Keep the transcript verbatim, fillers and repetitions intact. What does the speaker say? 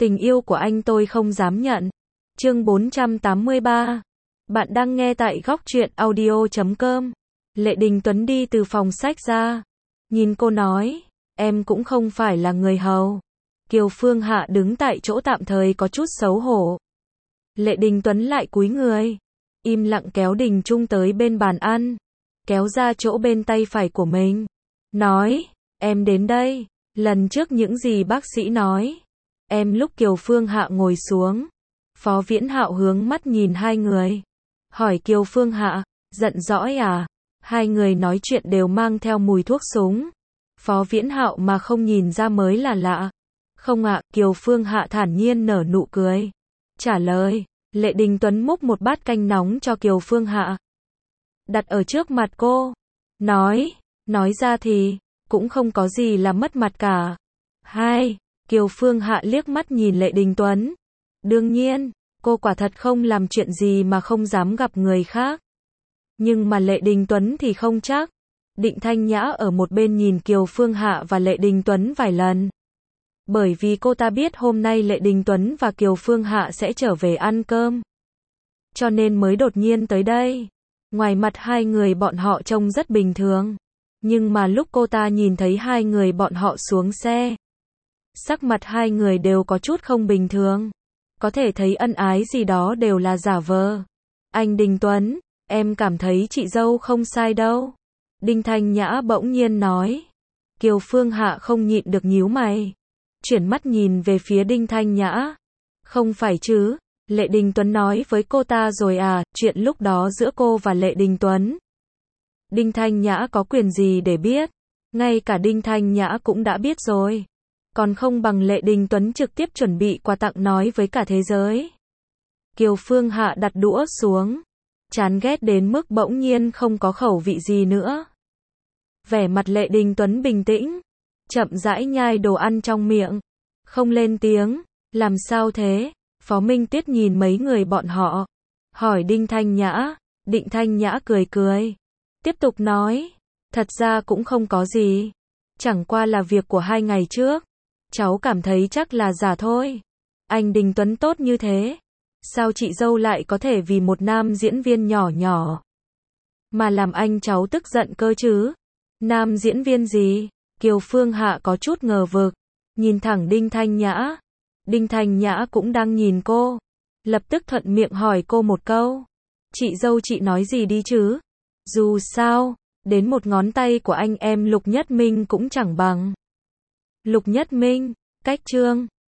Tình yêu của anh tôi không dám nhận. Chương bốn trăm tám mươi ba. Bạn đang nghe tại góc truyện audio chấm com. Lệ Đình Tuấn đi từ phòng sách ra. Nhìn cô nói, em cũng không phải là người hầu. Kiều Phương Hạ đứng tại chỗ tạm thời có chút xấu hổ. Lệ Đình Tuấn lại cúi người, im lặng kéo Đình Trung tới bên bàn ăn, kéo ra chỗ bên tay phải của mình. Nói, em đến đây, lần trước những gì bác sĩ nói. Em lúc Kiều Phương Hạ ngồi xuống, Phó Viễn Hạo hướng mắt nhìn hai người. Hỏi Kiều Phương Hạ, giận dỗi à? Hai người nói chuyện đều mang theo mùi thuốc súng. Phó Viễn Hạo mà không nhìn ra mới là lạ. Không ạ, Kiều Phương Hạ thản nhiên nở nụ cười. Trả lời, Lệ Đình Tuấn múc một bát canh nóng cho Kiều Phương Hạ. Đặt ở trước mặt cô. Nói, nói ra thì, cũng không có gì là mất mặt cả. Hai, Kiều Phương Hạ liếc mắt nhìn Lệ Đình Tuấn. Đương nhiên, cô quả thật không làm chuyện gì mà không dám gặp người khác. Nhưng mà Lệ Đình Tuấn thì không chắc. Định Thanh Nhã ở một bên nhìn Kiều Phương Hạ và Lệ Đình Tuấn vài lần. Bởi vì cô ta biết hôm nay Lệ Đình Tuấn và Kiều Phương Hạ sẽ trở về ăn cơm. Cho nên mới đột nhiên tới đây. Ngoài mặt hai người bọn họ trông rất bình thường. Nhưng mà lúc cô ta nhìn thấy hai người bọn họ xuống xe, sắc mặt hai người đều có chút không bình thường. Có thể thấy ân ái gì đó đều là giả vờ. Anh Đình Tuấn, em cảm thấy chị dâu không sai đâu. Đinh Thanh Nhã bỗng nhiên nói. Kiều Phương Hạ không nhịn được nhíu mày. Chuyển mắt nhìn về phía Đinh Thanh Nhã. Không phải chứ, Lệ Đình Tuấn nói với cô ta rồi à, chuyện lúc đó giữa cô và Lệ Đình Tuấn. Đinh Thanh Nhã có quyền gì để biết? Ngay cả Đinh Thanh Nhã cũng đã biết rồi. Còn không bằng Lệ Đình Tuấn trực tiếp chuẩn bị quà tặng nói với cả thế giới. Kiều Phương Hạ đặt đũa xuống. Chán ghét đến mức bỗng nhiên không có khẩu vị gì nữa. Vẻ mặt Lệ Đình Tuấn bình tĩnh. Chậm rãi nhai đồ ăn trong miệng. Không lên tiếng. Làm sao thế? Phó Minh Tuyết nhìn mấy người bọn họ. Hỏi Đinh Thanh Nhã. Định Thanh Nhã cười cười. Tiếp tục nói. Thật ra cũng không có gì. Chẳng qua là việc của hai ngày trước. Cháu cảm thấy chắc là giả thôi. Anh Đình Tuấn tốt như thế. Sao chị dâu lại có thể vì một nam diễn viên nhỏ nhỏ mà làm anh cháu tức giận cơ chứ? Nam diễn viên gì? Kiều Phương Hạ có chút ngờ vực. Nhìn thẳng Đinh Thanh Nhã. Đinh Thanh Nhã cũng đang nhìn cô. Lập tức thuận miệng hỏi cô một câu. Chị dâu chị nói gì đi chứ? Dù sao, đến một ngón tay của anh em Lục Nhất Minh cũng chẳng bằng. Lục Nhất Minh, cách chương